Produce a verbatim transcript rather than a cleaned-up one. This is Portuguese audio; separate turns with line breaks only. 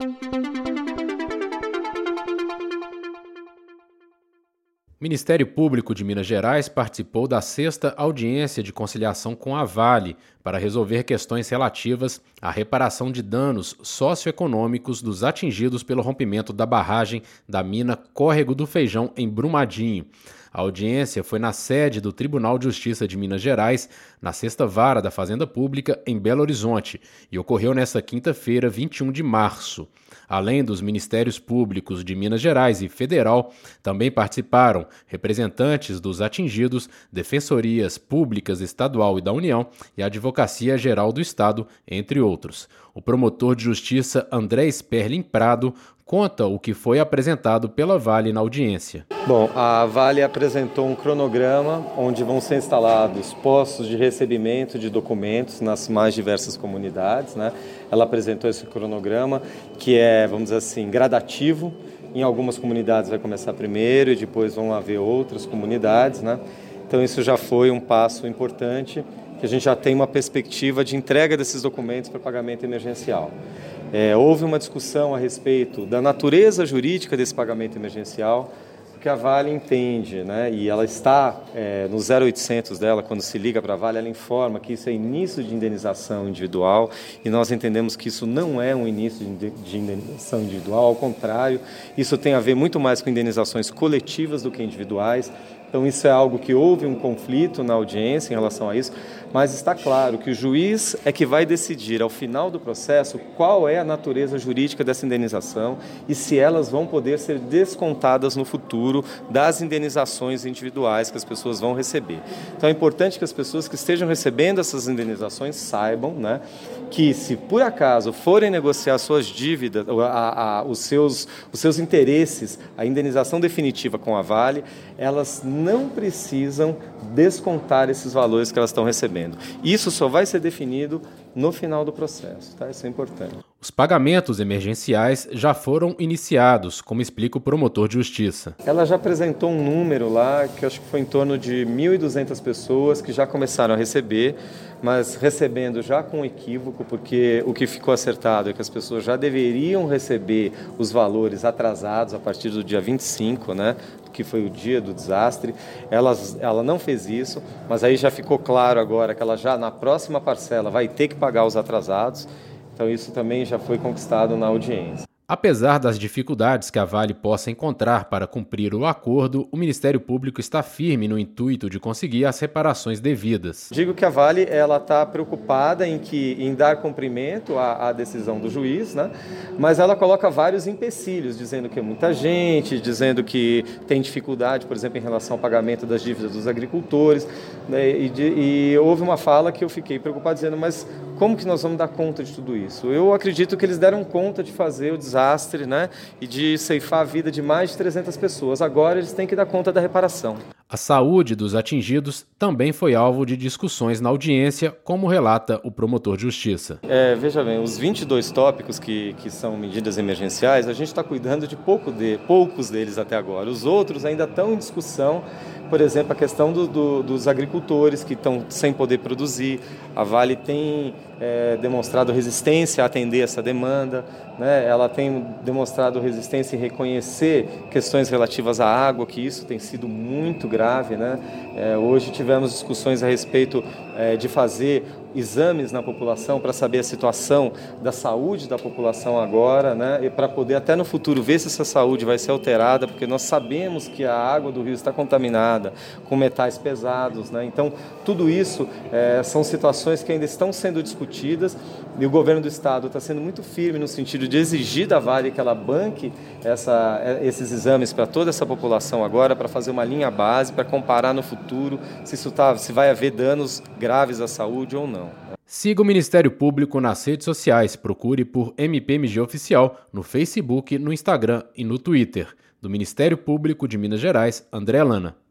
O Ministério Público de Minas Gerais participou da sexta audiência de conciliação com a Vale para resolver questões relativas à reparação de danos socioeconômicos dos atingidos pelo rompimento da barragem da mina Córrego do Feijão, em Brumadinho. A audiência foi na sede do Tribunal de Justiça de Minas Gerais, na sexta Vara da Fazenda Pública, em Belo Horizonte, e ocorreu nesta quinta-feira, vinte e um de março. Além dos Ministérios Públicos de Minas Gerais e Federal, também participaram representantes dos atingidos, defensorias públicas estadual e da União e a Advocacia Geral do Estado, entre outros. O promotor de justiça André Sperling Prado conta o que foi apresentado pela Vale na audiência.
Bom, a Vale apresentou um cronograma onde vão ser instalados postos de recebimento de documentos nas mais diversas comunidades, né? Ela apresentou esse cronograma que é, vamos dizer assim, gradativo. Em algumas comunidades vai começar primeiro e depois vão haver outras comunidades, né? Então isso já foi um passo importante, que a gente já tem uma perspectiva de entrega desses documentos para pagamento emergencial. É, houve uma discussão a respeito da natureza jurídica desse pagamento emergencial, que a Vale entende, né, e ela está é, no zero oitocentos dela, quando se liga para a Vale, ela informa que isso é início de indenização individual, e nós entendemos que isso não é um início de indenização individual, ao contrário, isso tem a ver muito mais com indenizações coletivas do que individuais. Então isso é algo que houve um conflito na audiência em relação a isso, mas está claro que o juiz é que vai decidir ao final do processo qual é a natureza jurídica dessa indenização e se elas vão poder ser descontadas no futuro das indenizações individuais que as pessoas vão receber. Então é importante que as pessoas que estejam recebendo essas indenizações saibam, né, que se por acaso forem negociar suas dívidas, a, a, os, seus, os seus interesses, a indenização definitiva com a Vale, elas não precisam descontar esses valores que elas estão recebendo. Isso só vai ser definido no final do processo, tá? Isso é importante.
Os pagamentos emergenciais já foram iniciados, como explica o promotor de justiça.
Ela já apresentou um número lá, que eu acho que foi em torno de mil e duzentas pessoas que já começaram a receber, mas recebendo já com equívoco, porque o que ficou acertado é que as pessoas já deveriam receber os valores atrasados a partir do dia vinte e cinco, né, que foi o dia do desastre. Ela, ela não fez isso, mas aí já ficou claro agora que ela já na próxima parcela vai ter que pagar os atrasados. Então isso também já foi conquistado na audiência.
Apesar das dificuldades que a Vale possa encontrar para cumprir o acordo, o Ministério Público está firme no intuito de conseguir as reparações devidas.
Digo que a Vale ela está preocupada em, que, em dar cumprimento à, à decisão do juiz, né? Mas ela coloca vários empecilhos, dizendo que é muita gente, dizendo que tem dificuldade, por exemplo, em relação ao pagamento das dívidas dos agricultores, né? e, de, e houve uma fala que eu fiquei preocupado, dizendo, mas como que nós vamos dar conta de tudo isso? Eu acredito que eles deram conta de fazer o desastre, né, e de ceifar a vida de mais de trezentas pessoas. Agora eles têm que dar conta da reparação.
A saúde dos atingidos também foi alvo de discussões na audiência, como relata o promotor de justiça.
É, veja bem, os vinte e dois tópicos que, que são medidas emergenciais, a gente está cuidando de, pouco de poucos deles até agora. Os outros ainda estão em discussão. Por exemplo, a questão do, do, dos agricultores que estão sem poder produzir. A Vale tem é, demonstrado resistência a atender essa demanda, né? Ela tem demonstrado resistência em reconhecer questões relativas à água, que isso tem sido muito grave, né? É, hoje tivemos discussões a respeito é, de fazer exames na população para saber a situação da saúde da população agora, né? E para poder até no futuro ver se essa saúde vai ser alterada, porque nós sabemos que a água do rio está contaminada com metais pesados, né? Então tudo isso é, são situações que ainda estão sendo discutidas e o governo do estado está sendo muito firme no sentido de exigir da Vale que ela banque essa, esses exames para toda essa população agora, para fazer uma linha base, para comparar no futuro se, isso tá, se vai haver danos graves à saúde ou não.
Siga o Ministério Público nas redes sociais. Procure por M P M G Oficial no Facebook, no Instagram e no Twitter. Do Ministério Público de Minas Gerais, André Lana.